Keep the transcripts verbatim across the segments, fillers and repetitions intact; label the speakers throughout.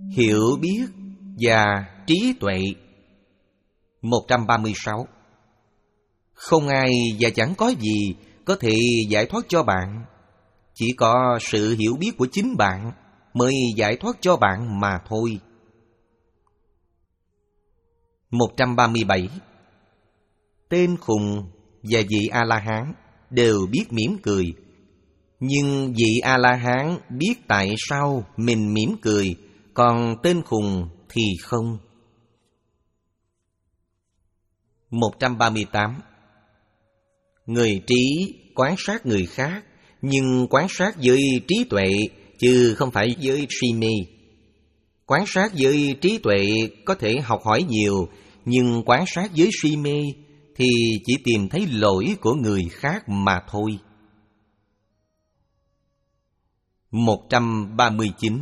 Speaker 1: hiểu biết và trí tuệ. Một trăm ba mươi sáu. Không ai và chẳng có gì có thể giải thoát cho bạn. Chỉ có sự hiểu biết của chính bạn mới giải thoát cho bạn mà thôi. Một trăm ba mươi bảy. Tên khùng và vị A-la-hán đều biết mỉm cười, nhưng vị A-la-hán biết tại sao mình mỉm cười, còn tên khùng thì không. Một trăm ba mươi tám. Người trí quan sát người khác, nhưng quan sát với trí tuệ, chứ không phải với si mê. Quan sát với trí tuệ có thể học hỏi nhiều, nhưng quan sát với si mê thì chỉ tìm thấy lỗi của người khác mà thôi. Một trăm ba mươi chín.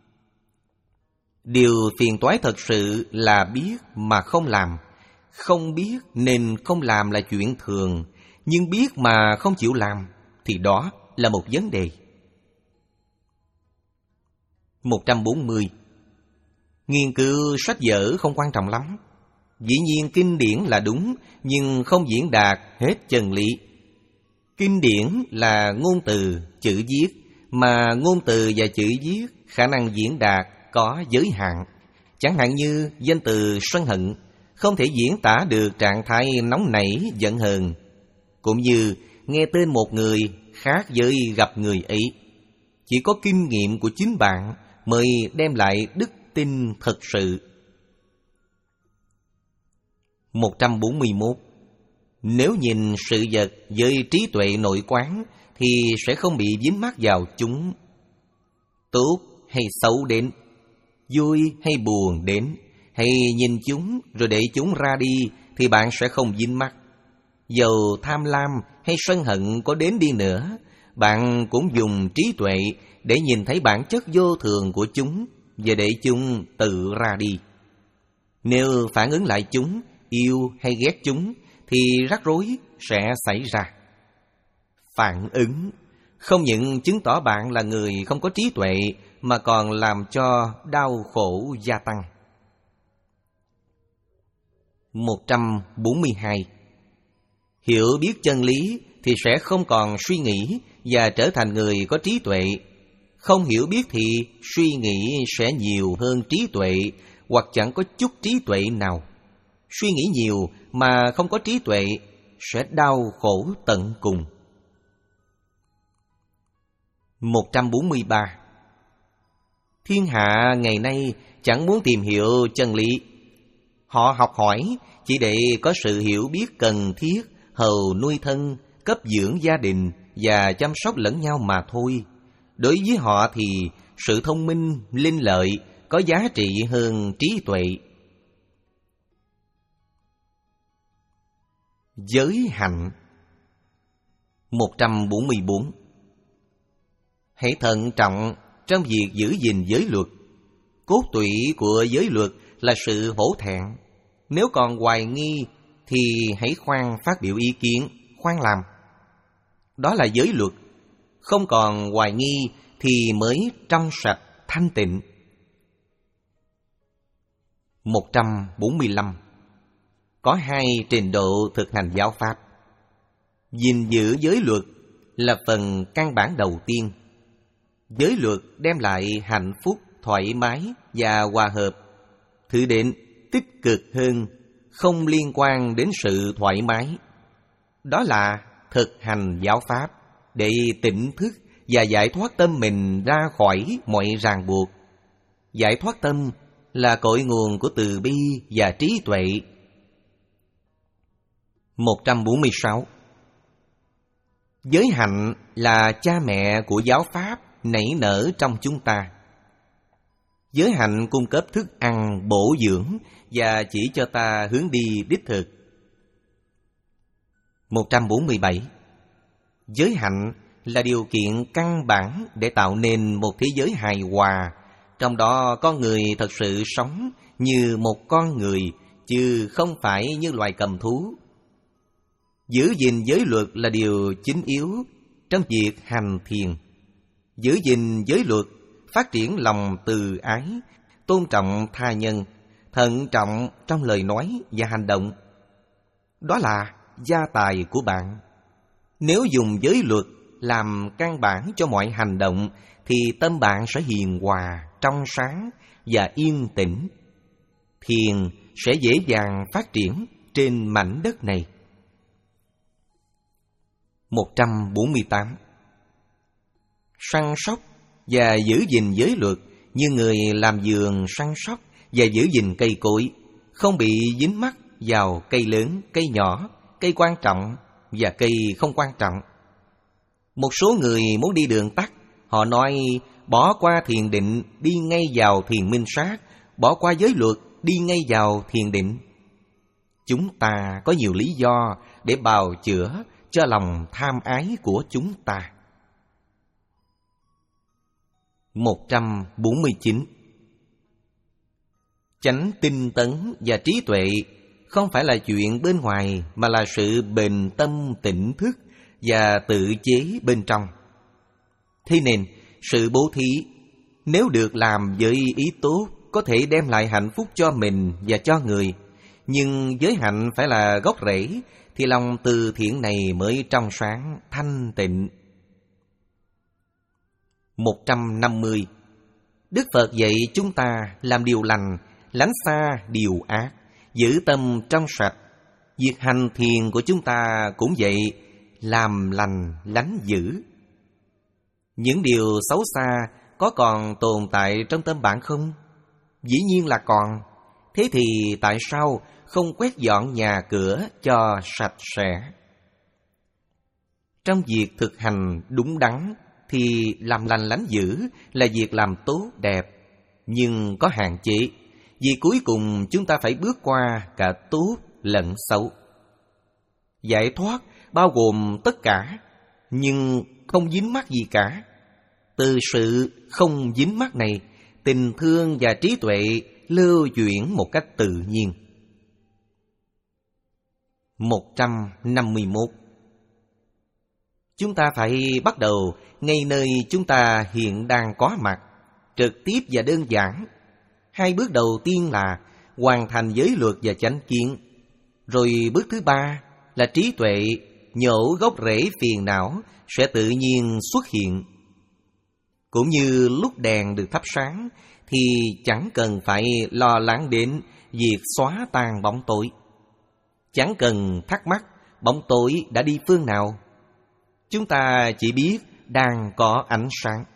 Speaker 1: Điều phiền toái thật sự là biết mà không làm. Không biết nên không làm là chuyện thường, nhưng biết mà không chịu làm thì đó là một vấn đề. Một trăm bốn mươi. Nghiên cứu sách vở không quan trọng lắm. Dĩ nhiên kinh điển là đúng, nhưng không diễn đạt hết chân lý. Kinh điển là ngôn từ, chữ viết, mà ngôn từ và chữ viết khả năng diễn đạt có giới hạn. Chẳng hạn như danh từ sân hận không thể diễn tả được trạng thái nóng nảy, giận hờn, cũng như nghe tên một người khác với gặp người ấy. Chỉ có kinh nghiệm của chính bạn mới đem lại đức tin thật sự. Một trăm bốn mươi mốt. Nếu nhìn sự vật với trí tuệ nội quán thì sẽ không bị dính mắc vào chúng. Tốt hay xấu đến, vui hay buồn đến, hay nhìn chúng rồi để chúng ra đi thì bạn sẽ không dính mắc. Dầu tham lam hay sân hận có đến đi nữa, bạn cũng dùng trí tuệ để nhìn thấy bản chất vô thường của chúng và để chúng tự ra đi. Nếu phản ứng lại chúng, yêu hay ghét chúng, thì rắc rối sẽ xảy ra. Phản ứng không những chứng tỏ bạn là người không có trí tuệ, mà còn làm cho đau khổ gia tăng. Một trăm bốn mươi hai. Hiểu biết chân lý thì sẽ không còn suy nghĩ và trở thành người có trí tuệ. Không hiểu biết thì suy nghĩ sẽ nhiều hơn trí tuệ, hoặc chẳng có chút trí tuệ nào. Suy nghĩ nhiều mà không có trí tuệ sẽ đau khổ tận cùng. Một trăm bốn mươi ba. Thiên hạ ngày nay chẳng muốn tìm hiểu chân lý. Họ học hỏi chỉ để có sự hiểu biết cần thiết, hầu nuôi thân, cấp dưỡng gia đình và chăm sóc lẫn nhau mà thôi. Đối với họ thì sự thông minh, linh lợi có giá trị hơn trí tuệ. Giới hạnh. Một trăm bốn mươi bốn. Hãy thận trọng trong việc giữ gìn giới luật. Cốt tủy của giới luật là sự hổ thẹn. Nếu còn hoài nghi thì hãy khoan phát biểu ý kiến, khoan làm. Đó là giới luật. Không còn hoài nghi thì mới trong sạch, thanh tịnh. Một trăm bốn mươi lăm. Có hai trình độ thực hành giáo pháp. Gìn giữ giới luật là phần căn bản đầu tiên. Giới luật đem lại hạnh phúc, thoải mái và hòa hợp. Thử đến tích cực hơn, không liên quan đến sự thoải mái. Đó là thực hành giáo pháp để tỉnh thức và giải thoát tâm mình ra khỏi mọi ràng buộc. Giải thoát tâm là cội nguồn của từ bi và trí tuệ. Một trăm bốn mươi sáu. Giới hạnh là cha mẹ của giáo pháp nảy nở trong chúng ta. Giới hạnh cung cấp thức ăn bổ dưỡng và chỉ cho ta hướng đi đích thực. Một trăm bốn mươi bảy. Giới hạnh là điều kiện căn bản để tạo nên một thế giới hài hòa, trong đó con người thật sự sống như một con người, chứ không phải như loài cầm thú. Giữ gìn giới luật là điều chính yếu trong việc hành thiền. Giữ gìn giới luật, phát triển lòng từ ái, tôn trọng tha nhân, thận trọng trong lời nói và hành động. Đó là gia tài của bạn. Nếu dùng giới luật làm căn bản cho mọi hành động, thì tâm bạn sẽ hiền hòa, trong sáng và yên tĩnh. Thiền sẽ dễ dàng phát triển trên mảnh đất này. một trăm bốn mươi tám. Săn sóc và giữ gìn giới luật như người làm vườn săn sóc và giữ gìn cây cối, không bị dính mắc vào cây lớn, cây nhỏ, cây quan trọng và cây không quan trọng. Một số người muốn đi đường tắt, họ nói bỏ qua thiền định đi ngay vào thiền minh sát, bỏ qua giới luật đi ngay vào thiền định. Chúng ta có nhiều lý do để bào chữa cho lòng tham ái của chúng ta. một trăm bốn mươi chín. Chánh tinh tấn và trí tuệ không phải là chuyện bên ngoài, mà là sự bền tâm tỉnh thức và tự chế bên trong. Thế nên, sự bố thí nếu được làm với ý tốt có thể đem lại hạnh phúc cho mình và cho người. Nhưng giới hạnh phải là gốc rễ, thì lòng từ thiện này mới trong sáng, thanh tịnh. một trăm năm mươi. Đức Phật dạy chúng ta làm điều lành, lánh xa điều ác, giữ tâm trong sạch. Việc hành thiền của chúng ta cũng vậy, làm lành lánh giữ. Những điều xấu xa có còn tồn tại trong tâm bạn không? Dĩ nhiên là còn. Thế thì tại sao không quét dọn nhà cửa cho sạch sẽ? Trong việc thực hành đúng đắn thì làm lành lánh giữ là việc làm tốt đẹp, nhưng có hạn chế, vì cuối cùng chúng ta phải bước qua cả tốt lẫn xấu. Giải thoát bao gồm tất cả, nhưng không dính mắc gì cả. Từ sự không dính mắc này, tình thương và trí tuệ lưu chuyển một cách tự nhiên. một trăm năm mươi mốt. Chúng ta phải bắt đầu ngay nơi chúng ta hiện đang có mặt, trực tiếp và đơn giản. Hai bước đầu tiên là hoàn thành giới luật và chánh kiến. Rồi bước thứ ba là trí tuệ, nhổ gốc rễ phiền não sẽ tự nhiên xuất hiện. Cũng như lúc đèn được thắp sáng thì chẳng cần phải lo lắng đến việc xóa tan bóng tối. Chẳng cần thắc mắc bóng tối đã đi phương nào. Chúng ta chỉ biết đang có ánh sáng.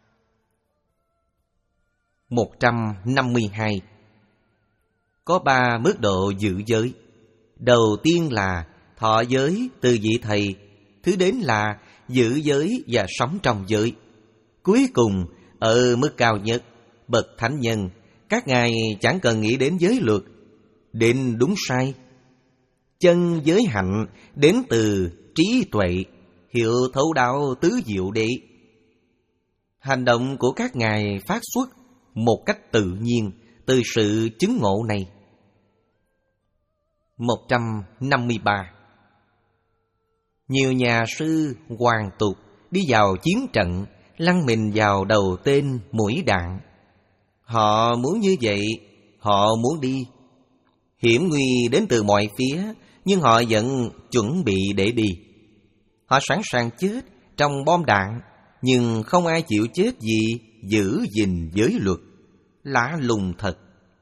Speaker 1: một trăm năm mươi hai. Có ba mức độ giữ giới. Đầu tiên là thọ giới từ vị thầy. Thứ đến là giữ giới và sống trong giới. Cuối cùng, ở mức cao nhất, bậc thánh nhân, các ngài chẳng cần nghĩ đến giới luật, đến đúng sai. Chân giới hạnh đến từ trí tuệ, hiểu thấu đạo tứ diệu đế. Hành động của các ngài phát xuất một cách tự nhiên từ sự chứng ngộ này. một trăm năm mươi ba. Nhiều nhà sư hoàn tục đi vào chiến trận, lăn mình vào đầu tên mũi đạn. Họ muốn như vậy, họ muốn đi. Hiểm nguy đến từ mọi phía, nhưng họ vẫn chuẩn bị để đi. Họ sẵn sàng chết trong bom đạn, nhưng không ai chịu chết vì giữ gìn giới luật. Lạ lùng thật.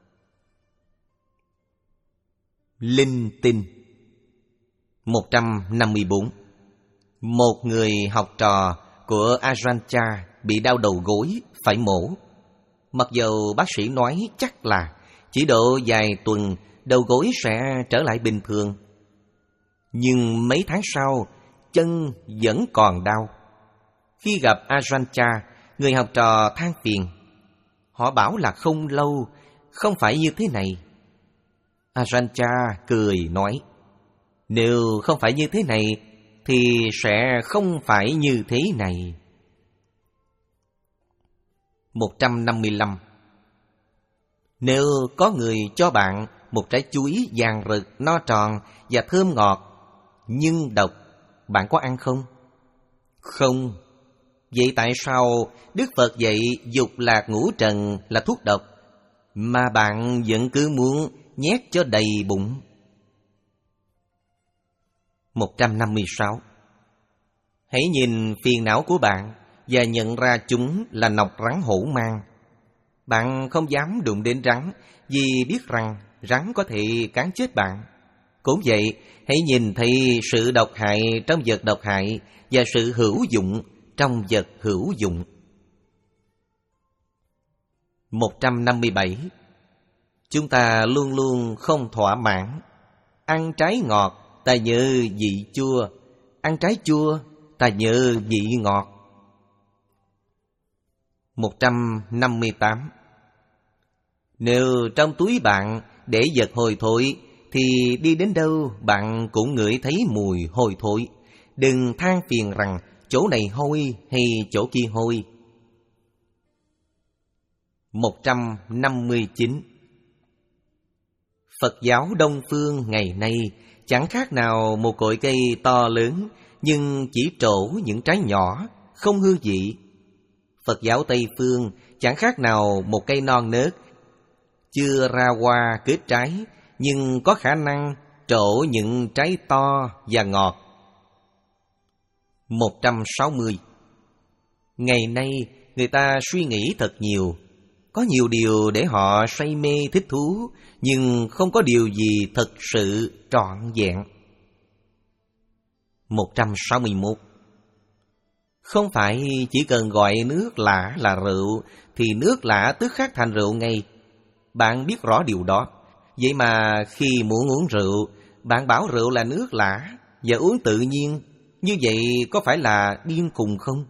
Speaker 1: Linh tinh. một trăm năm mươi bốn. Một người học trò của Ajahn Chah bị đau đầu gối, phải mổ. Mặc dầu bác sĩ nói chắc là chỉ độ vài tuần đầu gối sẽ trở lại bình thường, nhưng mấy tháng sau chân vẫn còn đau. Khi gặp Ajahn Chah, người học trò than phiền. Họ bảo là không lâu, không phải như thế này. Ajahn Chah cười nói, nếu không phải như thế này thì sẽ không phải như thế này. một trăm năm mươi lăm. Nếu có người cho bạn một trái chuối vàng rực, no tròn và thơm ngọt, nhưng độc, bạn có ăn không? Không. Vậy tại sao Đức Phật dạy dục lạc ngũ trần là thuốc độc? mà bạn vẫn cứ muốn nhét cho đầy bụng. một trăm năm mươi sáu. Hãy nhìn phiền não của bạn và nhận ra chúng là nọc rắn hổ mang. Bạn không dám đụng đến rắn vì biết rằng rắn có thể cắn chết bạn. Cũng vậy, hãy nhìn thấy sự độc hại trong vật độc hại và sự hữu dụng trong vật hữu dụng. một trăm năm mươi bảy. Chúng ta luôn luôn không thỏa mãn. Ăn trái ngọt, ta nhớ vị chua. Ăn trái chua, ta nhớ vị ngọt. một trăm năm mươi tám. Nếu trong túi bạn để vật hôi thối, thì đi đến đâu bạn cũng ngửi thấy mùi hôi thối. Đừng than phiền rằng chỗ này hôi hay chỗ kia hôi. một trăm năm mươi chín. Phật giáo Đông Phương ngày nay chẳng khác nào một cội cây to lớn, nhưng chỉ trổ những trái nhỏ, không hương vị. Phật giáo Tây Phương chẳng khác nào một cây non nớt, chưa ra hoa kết trái, nhưng có khả năng trổ những trái to và ngọt. một trăm sáu mươi. Ngày nay người ta suy nghĩ thật nhiều. Có nhiều điều để họ say mê thích thú, nhưng không có điều gì thật sự trọn vẹn. một trăm sáu mươi mốt. Không phải chỉ cần gọi nước lã là rượu thì nước lã tức khắc thành rượu ngay. Bạn biết rõ điều đó. Vậy mà khi muốn uống rượu, bạn bảo rượu là nước lã và uống tự nhiên, như vậy có phải là điên khùng không?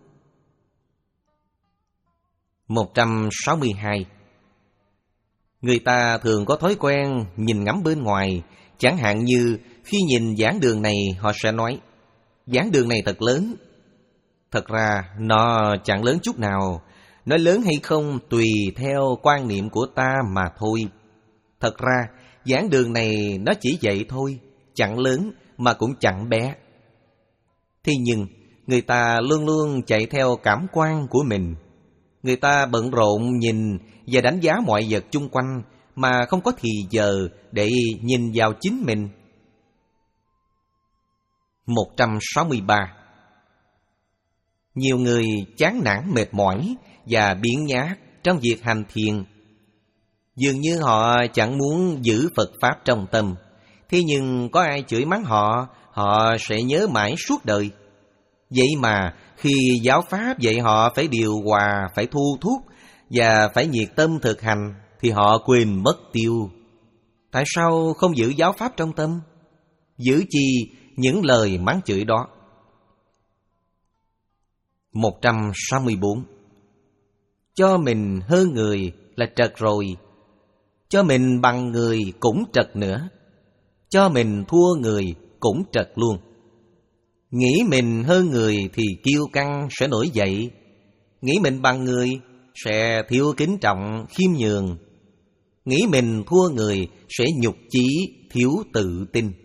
Speaker 1: một trăm sáu mươi hai. Người ta thường có thói quen nhìn ngắm bên ngoài. Chẳng hạn như khi nhìn giảng đường này, họ sẽ nói giảng đường này thật lớn. Thật ra nó chẳng lớn chút nào. Nó lớn hay không tùy theo quan niệm của ta mà thôi. Thật ra giảng đường này nó chỉ vậy thôi, chẳng lớn mà cũng chẳng bé. Thế nhưng người ta luôn luôn chạy theo cảm quan của mình. Người ta bận rộn nhìn và đánh giá mọi vật chung quanh mà không có thì giờ để nhìn vào chính mình. một trăm sáu mươi ba. Nhiều người chán nản mệt mỏi và biếng nhác trong việc hành thiền. Dường như họ chẳng muốn giữ Phật Pháp trong tâm. Thế nhưng có ai chửi mắng họ, họ sẽ nhớ mãi suốt đời. Vậy mà khi giáo Pháp dạy họ phải điều hòa, phải thu thúc và phải nhiệt tâm thực hành, thì họ quên mất tiêu. Tại sao không giữ giáo Pháp trong tâm? Giữ chi những lời mắng chửi đó? một trăm sáu mươi bốn. Cho mình hơn người là trật rồi. Cho mình bằng người cũng trật nữa. Cho mình thua người cũng trật luôn. Nghĩ mình hơn người thì kiêu căng sẽ nổi dậy. Nghĩ mình bằng người sẽ thiếu kính trọng, khiêm nhường. Nghĩ mình thua người sẽ nhục chí, thiếu tự tin.